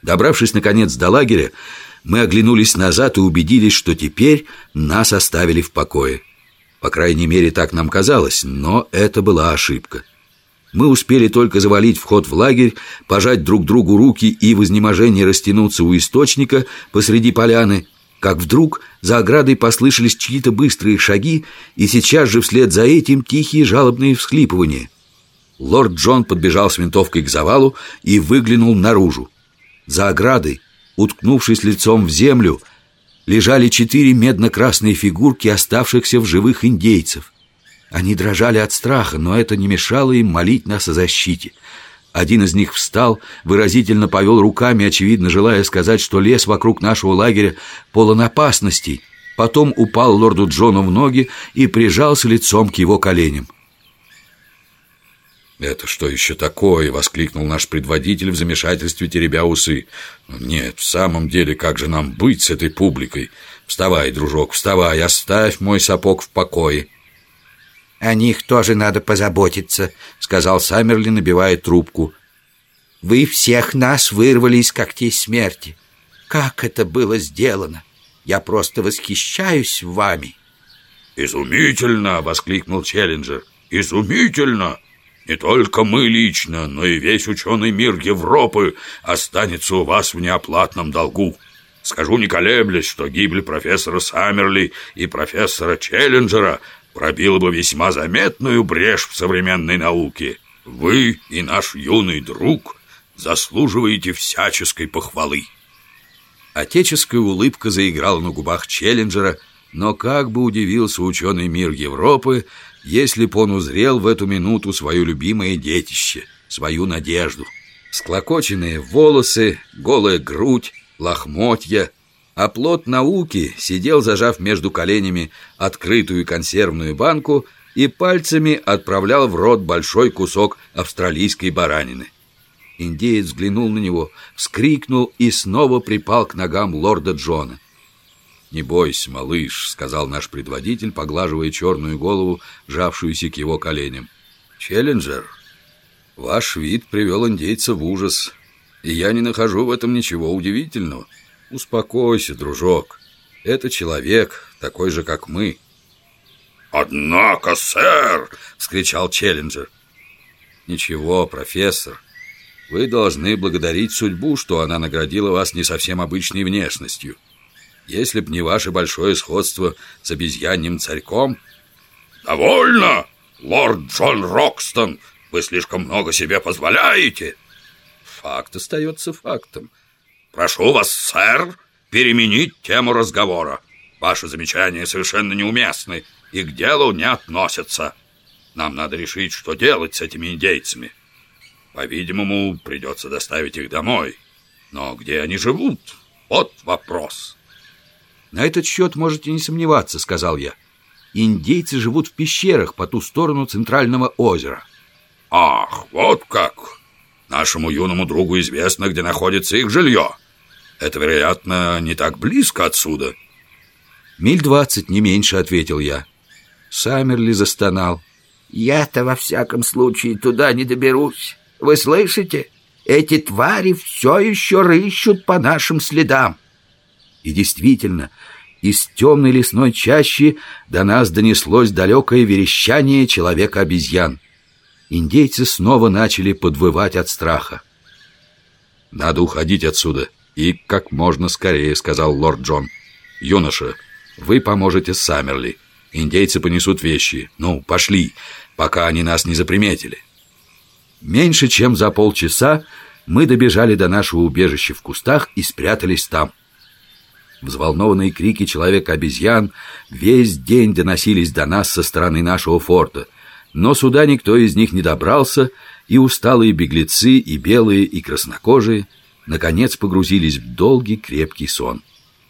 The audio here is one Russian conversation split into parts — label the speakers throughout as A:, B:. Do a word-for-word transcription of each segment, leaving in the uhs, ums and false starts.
A: Добравшись, наконец, до лагеря, мы оглянулись назад и убедились, что теперь нас оставили в покое. По крайней мере, так нам казалось, но это была ошибка. Мы успели только завалить вход в лагерь, пожать друг другу руки и в изнеможении растянуться у источника посреди поляны, как вдруг за оградой послышались чьи-то быстрые шаги, и сейчас же вслед за этим тихие жалобные всхлипывания. Лорд Джон подбежал с винтовкой к завалу и выглянул наружу. За оградой, уткнувшись лицом в землю, лежали четыре медно-красные фигурки оставшихся в живых индейцев. Они дрожали от страха, но это не мешало им молить нас о защите. Один из них встал, выразительно повел руками, очевидно желая сказать, что лес вокруг нашего лагеря полон опасностей. Потом упал лорду Джону в ноги и прижался лицом к его коленям.
B: «Это что еще такое?» — воскликнул наш предводитель в замешательстве, теребя усы. «Нет, в самом деле, как же нам быть с этой публикой? Вставай, дружок, вставай, оставь мой сапог в покое».
C: «О них тоже надо позаботиться», — сказал Саммерли, набивая трубку. «Вы всех нас вырвали из когтей смерти. Как это было сделано? Я просто восхищаюсь вами».
B: «Изумительно!» — воскликнул Челленджер. «Изумительно! Не только мы лично, но и весь ученый мир Европы останется у вас в неоплатном долгу. Скажу не колеблясь, что гибель профессора Саммерли и профессора Челленджера пробила бы весьма заметную брешь в современной науке. Вы и наш юный друг заслуживаете всяческой похвалы».
A: Отеческая улыбка заиграла на губах Челленджера, но как бы удивился ученый мир Европы, если б он узрел в эту минуту свое любимое детище, свою надежду. Склокоченные волосы, голая грудь, лохмотья, а плод науки сидел, зажав между коленями открытую консервную банку, и пальцами отправлял в рот большой кусок австралийской баранины. Индеец взглянул на него, вскрикнул и снова припал к ногам лорда Джона.
B: «Не бойся, малыш», — сказал наш предводитель, поглаживая черную голову, жавшуюся к его коленям.
A: «Челленджер, ваш вид привел индейца в ужас, и я не нахожу в этом ничего удивительного. Успокойся, дружок. Это человек, такой же, как мы».
B: «Однако, сэр!» — вскричал Челленджер.
A: «Ничего, профессор. Вы должны благодарить судьбу, что она наградила вас не совсем обычной внешностью. Если б не ваше большое сходство с обезьяньим царьком...»
B: «Довольно, лорд Джон Рокстон! Вы слишком много себе позволяете!»
A: «Факт остается фактом».
B: «Прошу вас, сэр, переменить тему разговора. Ваши замечания совершенно неуместны и к делу не относятся. Нам надо решить, что делать с этими индейцами. По-видимому, придется доставить их домой. Но где они живут? Вот вопрос».
A: «На этот счет можете не сомневаться», — сказал я. «Индейцы живут в пещерах по ту сторону центрального озера».
B: «Ах, вот как! Нашему юному другу известно, где находится их жилье. Это, вероятно, не так близко отсюда».
A: «Миль двадцать, не меньше», — ответил я. Саммерли застонал.
C: «Я-то во всяком случае туда не доберусь. Вы слышите? Эти твари все еще рыщут по нашим следам».
A: И действительно, из темной лесной чащи до нас донеслось далекое верещание человека-обезьян. Индейцы снова начали подвывать от страха.
B: «Надо уходить отсюда, и как можно скорее», — сказал лорд Джон. «Юноша, вы поможете Саммерли. Индейцы понесут вещи. Ну, пошли, пока они нас не заприметили».
A: Меньше чем за полчаса мы добежали до нашего убежища в кустах и спрятались там. Взволнованные крики человека-обезьян весь день доносились до нас со стороны нашего форта, но сюда никто из них не добрался, и усталые беглецы, и белые, и краснокожие, наконец погрузились в долгий крепкий сон.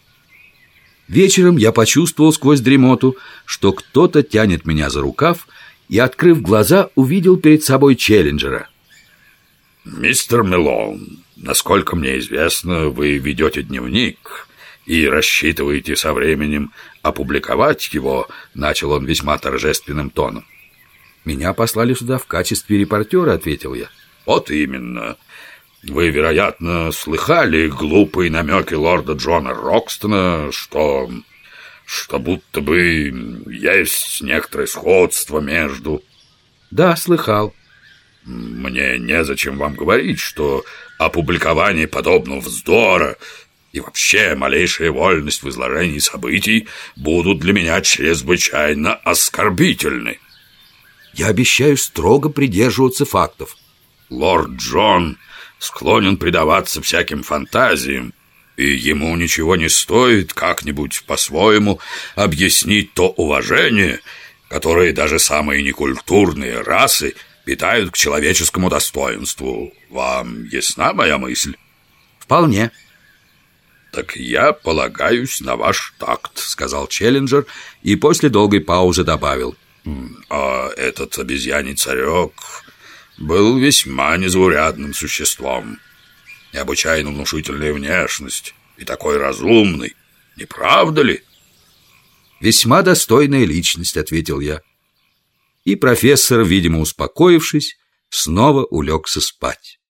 A: Вечером я почувствовал сквозь дремоту, что кто-то тянет меня за рукав, и, открыв глаза, увидел перед собой Челленджера.
B: «Мистер Мэлоун, насколько мне известно, вы ведете дневник и рассчитываете со временем опубликовать его», — начал он весьма торжественным тоном.
A: «Меня послали сюда в качестве репортера», — ответил я.
B: «Вот именно. Вы, вероятно, слыхали глупые намеки лорда Джона Рокстона, что... что будто бы есть некоторое сходство между...
A: Да, слыхал.
B: Мне незачем вам говорить, что опубликование подобного вздора и вообще малейшая вольность в изложении событий будут для меня чрезвычайно оскорбительны.
A: Я обещаю строго придерживаться фактов.
B: Лорд Джон склонен предаваться всяким фантазиям, и ему ничего не стоит как-нибудь по-своему объяснить то уважение, которое даже самые некультурные расы питают к человеческому достоинству. Вам ясна моя мысль?
A: Вполне.
B: Так я полагаюсь на ваш такт,
A: сказал Челленджер и после долгой паузы добавил:
B: а этот обезьяний царек был весьма незаурядным существом. Необычайно внушительная внешность и такой разумный, не правда ли?
A: Весьма достойная личность, ответил я. И профессор, видимо успокоившись, снова улегся спать.